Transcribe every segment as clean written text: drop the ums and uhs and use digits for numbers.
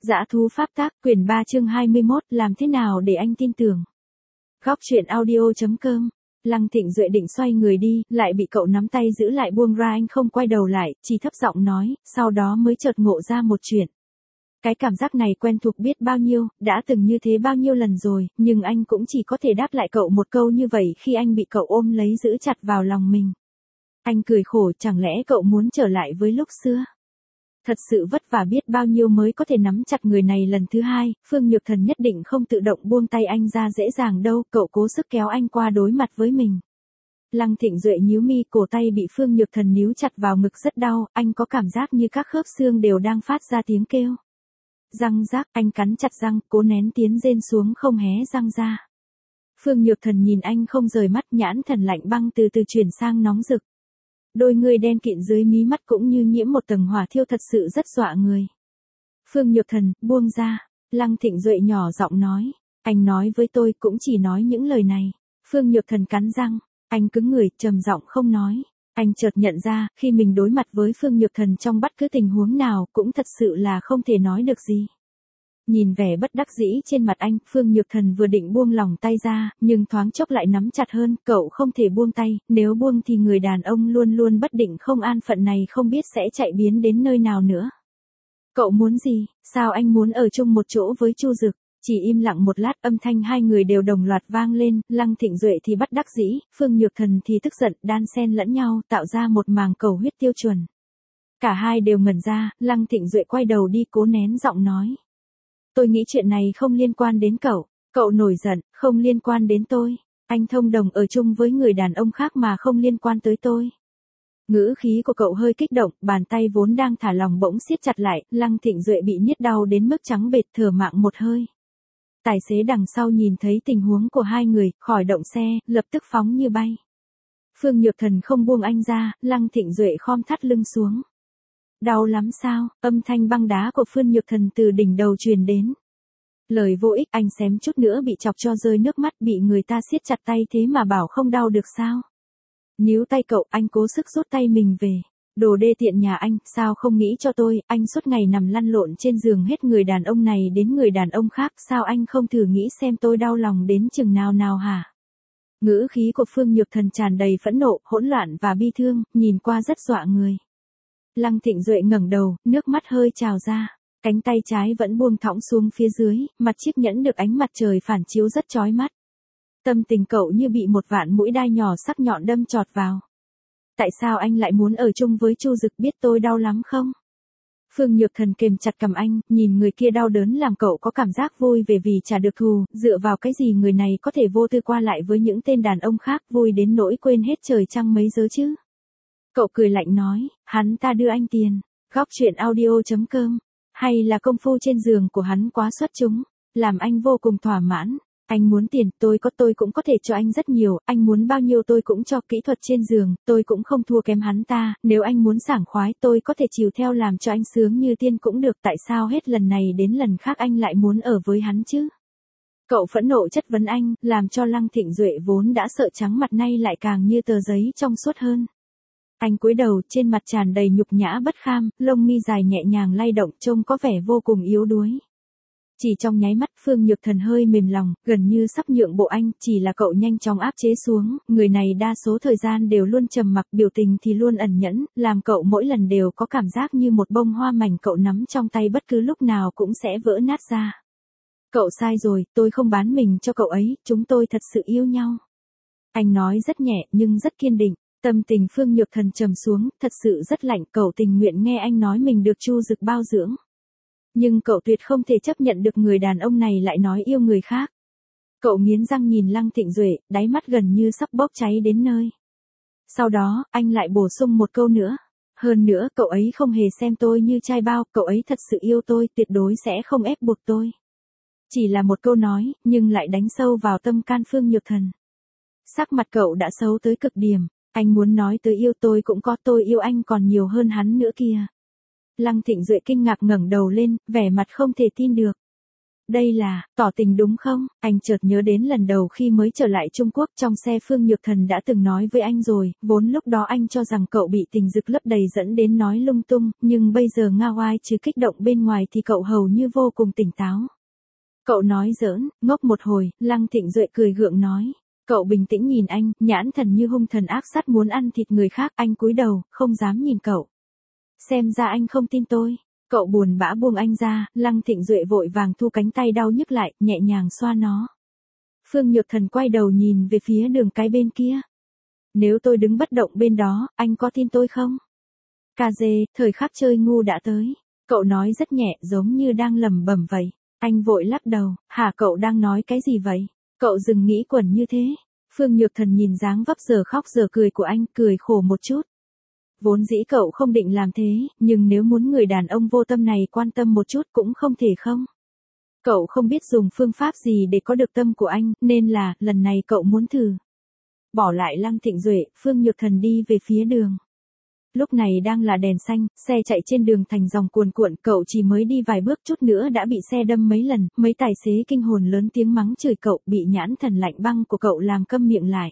Dã thú pháp tác, quyển 3 chương 21, làm thế nào để anh tin tưởng. Góc truyện audio.com. Lăng Thịnh Duệ định xoay người đi, lại bị cậu nắm tay giữ lại buông ra, anh không quay đầu lại, chỉ thấp giọng nói, sau đó mới chợt ngộ ra một chuyện. Cái cảm giác này quen thuộc biết bao nhiêu, đã từng như thế bao nhiêu lần rồi, nhưng anh cũng chỉ có thể đáp lại cậu một câu như vậy khi anh bị cậu ôm lấy giữ chặt vào lòng mình. Anh cười khổ, chẳng lẽ cậu muốn trở lại với lúc xưa? Thật sự vất vả biết bao nhiêu mới có thể nắm chặt người này lần thứ hai, Phương Nhược Thần nhất định không tự động buông tay anh ra dễ dàng đâu, cậu cố sức kéo anh qua đối mặt với mình. Lăng Thịnh Duệ nhíu mi, cổ tay bị Phương Nhược Thần níu chặt vào ngực rất đau, anh có cảm giác như các khớp xương đều đang phát ra tiếng kêu. Răng rác, anh cắn chặt răng, cố nén tiếng rên xuống không hé răng ra. Phương Nhược Thần nhìn anh không rời mắt, nhãn thần lạnh băng từ từ chuyển sang nóng rực. Đôi người đen kịt dưới mí mắt cũng như nhiễm một tầng hỏa thiêu, thật sự rất dọa người. Phương Nhược Thần, buông ra. Lăng Thịnh Duệ nhỏ giọng nói. Anh nói với tôi cũng chỉ nói những lời này. Phương Nhược Thần cắn răng. Anh cứng người, trầm giọng không nói. Anh chợt nhận ra, khi mình đối mặt với Phương Nhược Thần trong bất cứ tình huống nào cũng thật sự là không thể nói được gì. Nhìn vẻ bất đắc dĩ trên mặt anh, Phương Nhược Thần vừa định buông lòng tay ra, nhưng thoáng chốc lại nắm chặt hơn, cậu không thể buông tay, nếu buông thì người đàn ông luôn luôn bất định không an phận này không biết sẽ chạy biến đến nơi nào nữa. Cậu muốn gì, sao anh muốn ở chung một chỗ với Chu Dực? Chỉ im lặng một lát, âm thanh hai người đều đồng loạt vang lên, Lăng Thịnh Duệ thì bất đắc dĩ, Phương Nhược Thần thì tức giận, đan xen lẫn nhau, tạo ra một màng cầu huyết tiêu chuẩn. Cả hai đều ngẩn ra, Lăng Thịnh Duệ quay đầu đi cố nén giọng nói. Tôi nghĩ chuyện này không liên quan đến cậu. Cậu nổi giận, không liên quan đến tôi. Anh thông đồng ở chung với người đàn ông khác mà không liên quan tới tôi. Ngữ khí của cậu hơi kích động, bàn tay vốn đang thả lỏng bỗng siết chặt lại, Lăng Thịnh Duệ bị nhức đau đến mức trắng bệch, thở mạng một hơi. Tài xế đằng sau nhìn thấy tình huống của hai người, khỏi động xe, lập tức phóng như bay. Phương Nhược Thần không buông anh ra, Lăng Thịnh Duệ khom thắt lưng xuống. Đau lắm sao? Âm thanh băng đá của Phương Nhược Thần từ đỉnh đầu truyền đến. Lời vô ích, anh xém chút nữa bị chọc cho rơi nước mắt, bị người ta siết chặt tay thế mà bảo không đau được sao? Níu tay cậu, anh cố sức rút tay mình về. Đồ đê tiện nhà anh, sao không nghĩ cho tôi, anh suốt ngày nằm lăn lộn trên giường hết người đàn ông này đến người đàn ông khác, sao anh không thử nghĩ xem tôi đau lòng đến chừng nào nào hả? Ngữ khí của Phương Nhược Thần tràn đầy phẫn nộ, hỗn loạn và bi thương, nhìn qua rất dọa người. Lăng Thịnh Duệ ngẩng đầu, nước mắt hơi trào ra, cánh tay trái vẫn buông thõng xuống phía dưới, mặt chiếc nhẫn được ánh mặt trời phản chiếu rất chói mắt. Tâm tình cậu như bị một vạn mũi đai nhỏ sắc nhọn đâm chọt vào. Tại sao anh lại muốn ở chung với Chu Dực, biết tôi đau lắm không? Phương Nhược Thần kềm chặt cằm anh, nhìn người kia đau đớn làm cậu có cảm giác vui về vì trả được thù, dựa vào cái gì người này có thể vô tư qua lại với những tên đàn ông khác, vui đến nỗi quên hết trời trăng mấy giới chứ? Cậu cười lạnh nói, hắn ta đưa anh tiền. Góc truyện audio.com. Hay là công phu trên giường của hắn quá xuất chúng, làm anh vô cùng thỏa mãn. Anh muốn tiền, tôi cũng có thể cho anh rất nhiều, anh muốn bao nhiêu tôi cũng cho, kỹ thuật trên giường, tôi cũng không thua kém hắn ta, nếu anh muốn sảng khoái tôi có thể chiều theo làm cho anh sướng như tiên cũng được, tại sao hết lần này đến lần khác anh lại muốn ở với hắn chứ? Cậu phẫn nộ chất vấn anh, làm cho Lăng Thịnh Duệ vốn đã sợ trắng mặt nay lại càng như tờ giấy trong suốt hơn. Anh cúi đầu, trên mặt tràn đầy nhục nhã bất kham, lông mi dài nhẹ nhàng lay động, trông có vẻ vô cùng yếu đuối. Chỉ trong nháy mắt, Phương Nhược Thần hơi mềm lòng, gần như sắp nhượng bộ anh, chỉ là cậu nhanh chóng áp chế xuống, người này đa số thời gian đều luôn trầm mặc, biểu tình thì luôn ẩn nhẫn, làm cậu mỗi lần đều có cảm giác như một bông hoa mảnh cậu nắm trong tay bất cứ lúc nào cũng sẽ vỡ nát ra. Cậu sai rồi, tôi không bán mình cho cậu ấy, chúng tôi thật sự yêu nhau. Anh nói rất nhẹ nhưng rất kiên định. Tâm tình Phương Nhược Thần trầm xuống, thật sự rất lạnh, cậu tình nguyện nghe anh nói mình được Chu Dực bao dưỡng. Nhưng cậu tuyệt không thể chấp nhận được người đàn ông này lại nói yêu người khác. Cậu nghiến răng nhìn Lăng Thịnh Duệ, đáy mắt gần như sắp bốc cháy đến nơi. Sau đó, anh lại bổ sung một câu nữa. Hơn nữa, cậu ấy không hề xem tôi như trai bao, cậu ấy thật sự yêu tôi, tuyệt đối sẽ không ép buộc tôi. Chỉ là một câu nói, nhưng lại đánh sâu vào tâm can Phương Nhược Thần. Sắc mặt cậu đã xấu tới cực điểm. Anh muốn nói tới yêu tôi cũng có, tôi yêu anh còn nhiều hơn hắn nữa kìa. Lăng Thịnh Duệ kinh ngạc ngẩng đầu lên, vẻ mặt không thể tin được. Đây là, tỏ tình đúng không? Anh chợt nhớ đến lần đầu khi mới trở lại Trung Quốc trong xe Phương Nhược Thần đã từng nói với anh rồi, vốn lúc đó anh cho rằng cậu bị tình dực lấp đầy dẫn đến nói lung tung, nhưng bây giờ Nga Oai chứ kích động bên ngoài thì cậu hầu như vô cùng tỉnh táo. Cậu nói giỡn, ngốc một hồi, Lăng Thịnh Duệ cười gượng nói. Cậu bình tĩnh nhìn anh, nhãn thần như hung thần ác sát muốn ăn thịt người khác, anh cúi đầu, không dám nhìn cậu. Xem ra anh không tin tôi. Cậu buồn bã buông anh ra, Lăng Thịnh Duệ vội vàng thu cánh tay đau nhức lại, nhẹ nhàng xoa nó. Phương Nhược Thần quay đầu nhìn về phía đường cái bên kia. Nếu tôi đứng bất động bên đó, anh có tin tôi không? Cà dê, thời khắc chơi ngu đã tới. Cậu nói rất nhẹ, giống như đang lẩm bẩm vậy. Anh vội lắc đầu, hả cậu đang nói cái gì vậy? Cậu dừng nghĩ quẩn như thế. Phương Nhược Thần nhìn dáng vấp giờ khóc giờ cười của anh, cười khổ một chút. Vốn dĩ cậu không định làm thế, nhưng nếu muốn người đàn ông vô tâm này quan tâm một chút cũng không thể không. Cậu không biết dùng phương pháp gì để có được tâm của anh, nên là, lần này cậu muốn thử. Bỏ lại Lăng Thịnh Duệ, Phương Nhược Thần đi về phía đường. Lúc này đang là đèn xanh, xe chạy trên đường thành dòng cuồn cuộn, cậu chỉ mới đi vài bước chút nữa đã bị xe đâm mấy lần, mấy tài xế kinh hồn lớn tiếng mắng chửi cậu, bị nhãn thần lạnh băng của cậu làm câm miệng lại.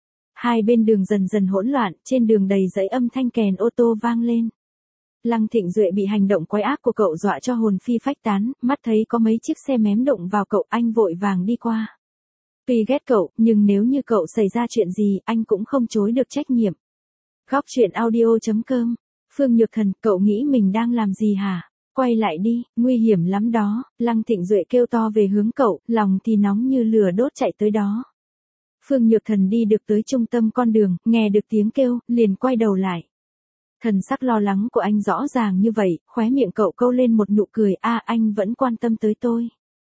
Hai bên đường dần dần hỗn loạn, trên đường đầy dãy âm thanh kèn ô tô vang lên. Lăng Thịnh Duệ bị hành động quái ác của cậu dọa cho hồn phi phách tán, mắt thấy có mấy chiếc xe mém đụng vào cậu, anh vội vàng đi qua. Tuy ghét cậu, nhưng nếu như cậu xảy ra chuyện gì, anh cũng không chối được trách nhiệm. Góc truyện audio.com. Phương Nhược Thần, cậu nghĩ mình đang làm gì hả? Quay lại đi, nguy hiểm lắm đó. Lăng Thịnh Duệ kêu to về hướng cậu, lòng thì nóng như lửa đốt chạy tới đó. Phương Nhược Thần đi được tới trung tâm con đường, nghe được tiếng kêu, liền quay đầu lại. Thần sắc lo lắng của anh rõ ràng như vậy, khóe miệng cậu câu lên một nụ cười, anh vẫn quan tâm tới tôi.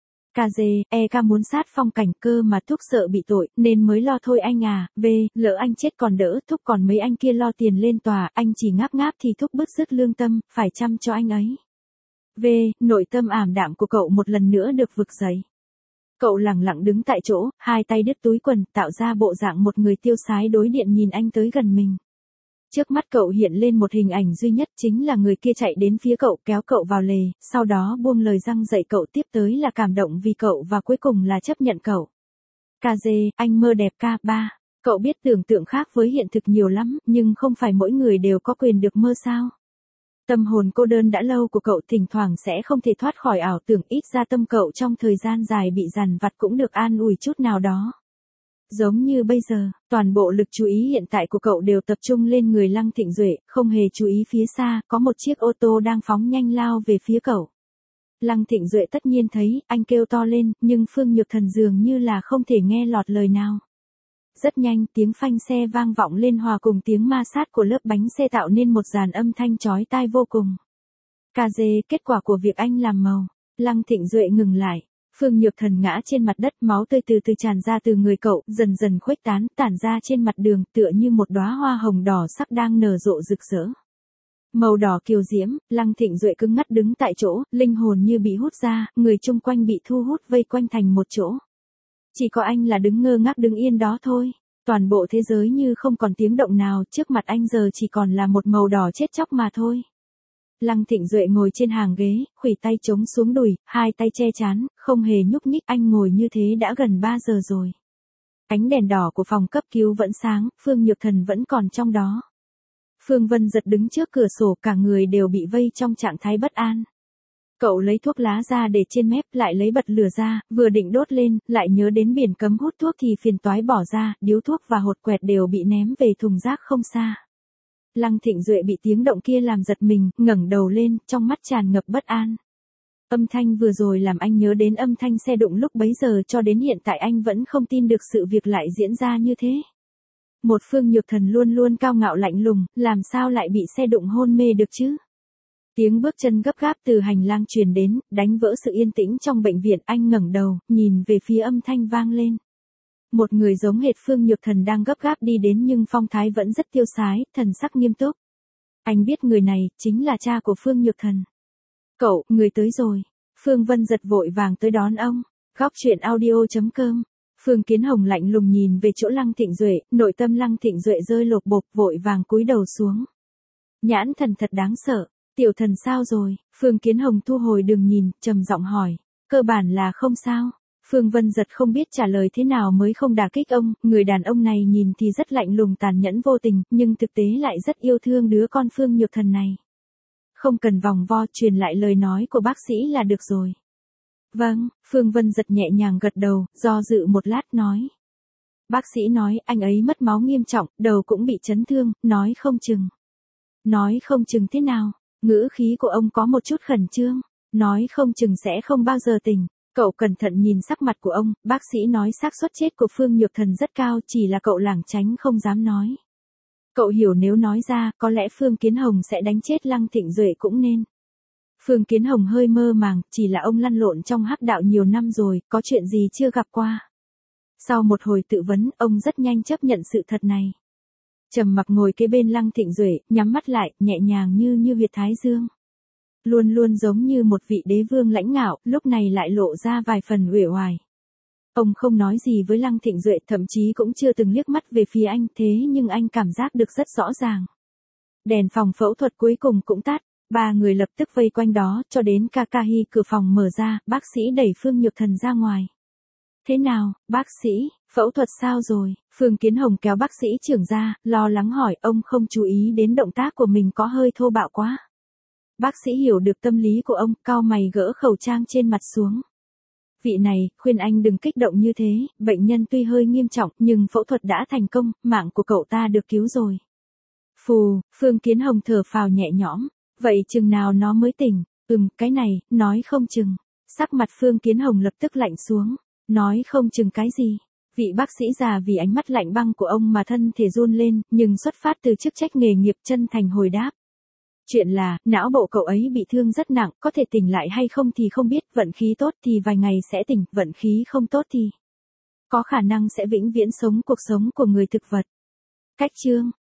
Cà dê, ca muốn sát phong cảnh cơ mà Thúc sợ bị tội, nên mới lo thôi anh à, lỡ anh chết còn đỡ, Thúc còn mấy anh kia lo tiền lên tòa, anh chỉ ngáp ngáp thì Thúc bứt rứt lương tâm, phải chăm cho anh ấy. Nội tâm ảm đạm của cậu một lần nữa được vực dậy. Cậu lẳng lặng đứng tại chỗ, hai tay đứt túi quần, tạo ra bộ dạng một người tiêu sái đối điện nhìn anh tới gần mình. Trước mắt cậu hiện lên một hình ảnh duy nhất, chính là người kia chạy đến phía cậu kéo cậu vào lề, sau đó buông lời răng dạy cậu, tiếp tới là cảm động vì cậu và cuối cùng là chấp nhận cậu. Cà dê, anh mơ đẹp ca, ba. Cậu biết tưởng tượng khác với hiện thực nhiều lắm, nhưng không phải mỗi người đều có quyền được mơ sao. Tâm hồn cô đơn đã lâu của cậu thỉnh thoảng sẽ không thể thoát khỏi ảo tưởng, ít ra tâm cậu trong thời gian dài bị dằn vặt cũng được an ủi chút nào đó. Giống như bây giờ, toàn bộ lực chú ý hiện tại của cậu đều tập trung lên người Lăng Thịnh Duệ, không hề chú ý phía xa, có một chiếc ô tô đang phóng nhanh lao về phía cậu. Lăng Thịnh Duệ tất nhiên thấy, anh kêu to lên, nhưng Phương Nhược Thần dường như là không thể nghe lọt lời nào. Rất nhanh, tiếng phanh xe vang vọng lên hòa cùng tiếng ma sát của lớp bánh xe tạo nên một dàn âm thanh chói tai vô cùng. Cà dê, kết quả của việc anh làm màu. Lăng Thịnh Duệ ngừng lại. Phương Nhược Thần ngã trên mặt đất, máu tươi từ từ tràn ra từ người cậu, dần dần khuếch tán, tản ra trên mặt đường, tựa như một đóa hoa hồng đỏ sắc đang nở rộ rực rỡ. Màu đỏ kiều diễm, Lăng Thịnh Duệ cứng ngắc đứng tại chỗ, linh hồn như bị hút ra, người chung quanh bị thu hút vây quanh thành một chỗ. Chỉ có anh là đứng ngơ ngác đứng yên đó thôi. Toàn bộ thế giới như không còn tiếng động nào, trước mặt anh giờ chỉ còn là một màu đỏ chết chóc mà thôi. Lăng Thịnh Duệ ngồi trên hàng ghế, khuỷu tay chống xuống đùi, hai tay che trán, không hề nhúc nhích, anh ngồi như thế đã gần 3 giờ rồi. Ánh đèn đỏ của phòng cấp cứu vẫn sáng, Phương Nhược Thần vẫn còn trong đó. Phương Vân Giật đứng trước cửa sổ, cả người đều bị vây trong trạng thái bất an. Cậu lấy thuốc lá ra để trên mép, lại lấy bật lửa ra, vừa định đốt lên, lại nhớ đến biển cấm hút thuốc thì phiền toái bỏ ra, điếu thuốc và hột quẹt đều bị ném về thùng rác không xa. Lăng Thịnh Duệ bị tiếng động kia làm giật mình, ngẩng đầu lên, trong mắt tràn ngập bất an. Âm thanh vừa rồi làm anh nhớ đến âm thanh xe đụng lúc bấy giờ, cho đến hiện tại anh vẫn không tin được sự việc lại diễn ra như thế. Một Phương Nhược Thần luôn luôn cao ngạo lạnh lùng, làm sao lại bị xe đụng hôn mê được chứ? Tiếng bước chân gấp gáp từ hành lang truyền đến, đánh vỡ sự yên tĩnh trong bệnh viện, anh ngẩng đầu, nhìn về phía âm thanh vang lên. Một người giống hệt Phương Nhược Thần đang gấp gáp đi đến nhưng phong thái vẫn rất tiêu sái, thần sắc nghiêm túc. Anh biết người này, chính là cha của Phương Nhược Thần. Cậu, người tới rồi. Phương Vân Giật vội vàng tới đón ông. Góc truyện audio.com. Phương Kiến Hồng lạnh lùng nhìn về chỗ Lăng Thịnh Duệ, nội tâm Lăng Thịnh Duệ rơi lột bột, vội vàng cúi đầu xuống. Nhãn thần thật đáng sợ. Tiểu thần sao rồi? Phương Kiến Hồng thu hồi đường nhìn, trầm giọng hỏi. Cơ bản là không sao. Phương Vân Giật không biết trả lời thế nào mới không đả kích ông, người đàn ông này nhìn thì rất lạnh lùng tàn nhẫn vô tình, nhưng thực tế lại rất yêu thương đứa con Phương Nhược Thần này. Không cần vòng vo, truyền lại lời nói của bác sĩ là được rồi. Vâng, Phương Vân Giật nhẹ nhàng gật đầu, do dự một lát nói. Bác sĩ nói anh ấy mất máu nghiêm trọng, đầu cũng bị chấn thương, nói không chừng. Nói không chừng thế nào? Ngữ khí của ông có một chút khẩn trương. Nói không chừng sẽ không bao giờ tỉnh. Cậu cẩn thận nhìn sắc mặt của ông, bác sĩ nói xác suất chết của Phương Nhược Thần rất cao, chỉ là cậu lảng tránh không dám nói. Cậu hiểu nếu nói ra, có lẽ Phương Kiến Hồng sẽ đánh chết Lăng Thịnh Duệ cũng nên. Phương Kiến Hồng hơi mơ màng, chỉ là ông lăn lộn trong hắc đạo nhiều năm rồi, có chuyện gì chưa gặp qua. Sau một hồi tự vấn, ông rất nhanh chấp nhận sự thật này. Trầm mặc ngồi kế bên Lăng Thịnh Duệ, nhắm mắt lại, nhẹ nhàng như huyệt thái dương. Luôn luôn giống như một vị đế vương lãnh ngạo, lúc này lại lộ ra vài phần uể oải. Ông không nói gì với Lăng Thịnh Duệ, thậm chí cũng chưa từng liếc mắt về phía anh, thế nhưng anh cảm giác được rất rõ ràng. Đèn phòng phẫu thuật cuối cùng cũng tắt, ba người lập tức vây quanh đó, cho đến Kakahi cửa phòng mở ra, bác sĩ đẩy Phương Nhược Thần ra ngoài. Thế nào, bác sĩ, phẫu thuật sao rồi? Phương Kiến Hồng kéo bác sĩ trưởng ra, lo lắng hỏi, ông không chú ý đến động tác của mình có hơi thô bạo quá. Bác sĩ hiểu được tâm lý của ông, cau mày gỡ khẩu trang trên mặt xuống. Vị này, khuyên anh đừng kích động như thế, bệnh nhân tuy hơi nghiêm trọng, nhưng phẫu thuật đã thành công, mạng của cậu ta được cứu rồi. Phù, Phương Kiến Hồng thở phào nhẹ nhõm, vậy chừng nào nó mới tỉnh? Cái này, nói không chừng. Sắc mặt Phương Kiến Hồng lập tức lạnh xuống, nói không chừng cái gì? Vị bác sĩ già vì ánh mắt lạnh băng của ông mà thân thể run lên, nhưng xuất phát từ chức trách nghề nghiệp chân thành hồi đáp. Chuyện là, não bộ cậu ấy bị thương rất nặng, có thể tỉnh lại hay không thì không biết, vận khí tốt thì vài ngày sẽ tỉnh, vận khí không tốt thì có khả năng sẽ vĩnh viễn sống cuộc sống của người thực vật. Cách chương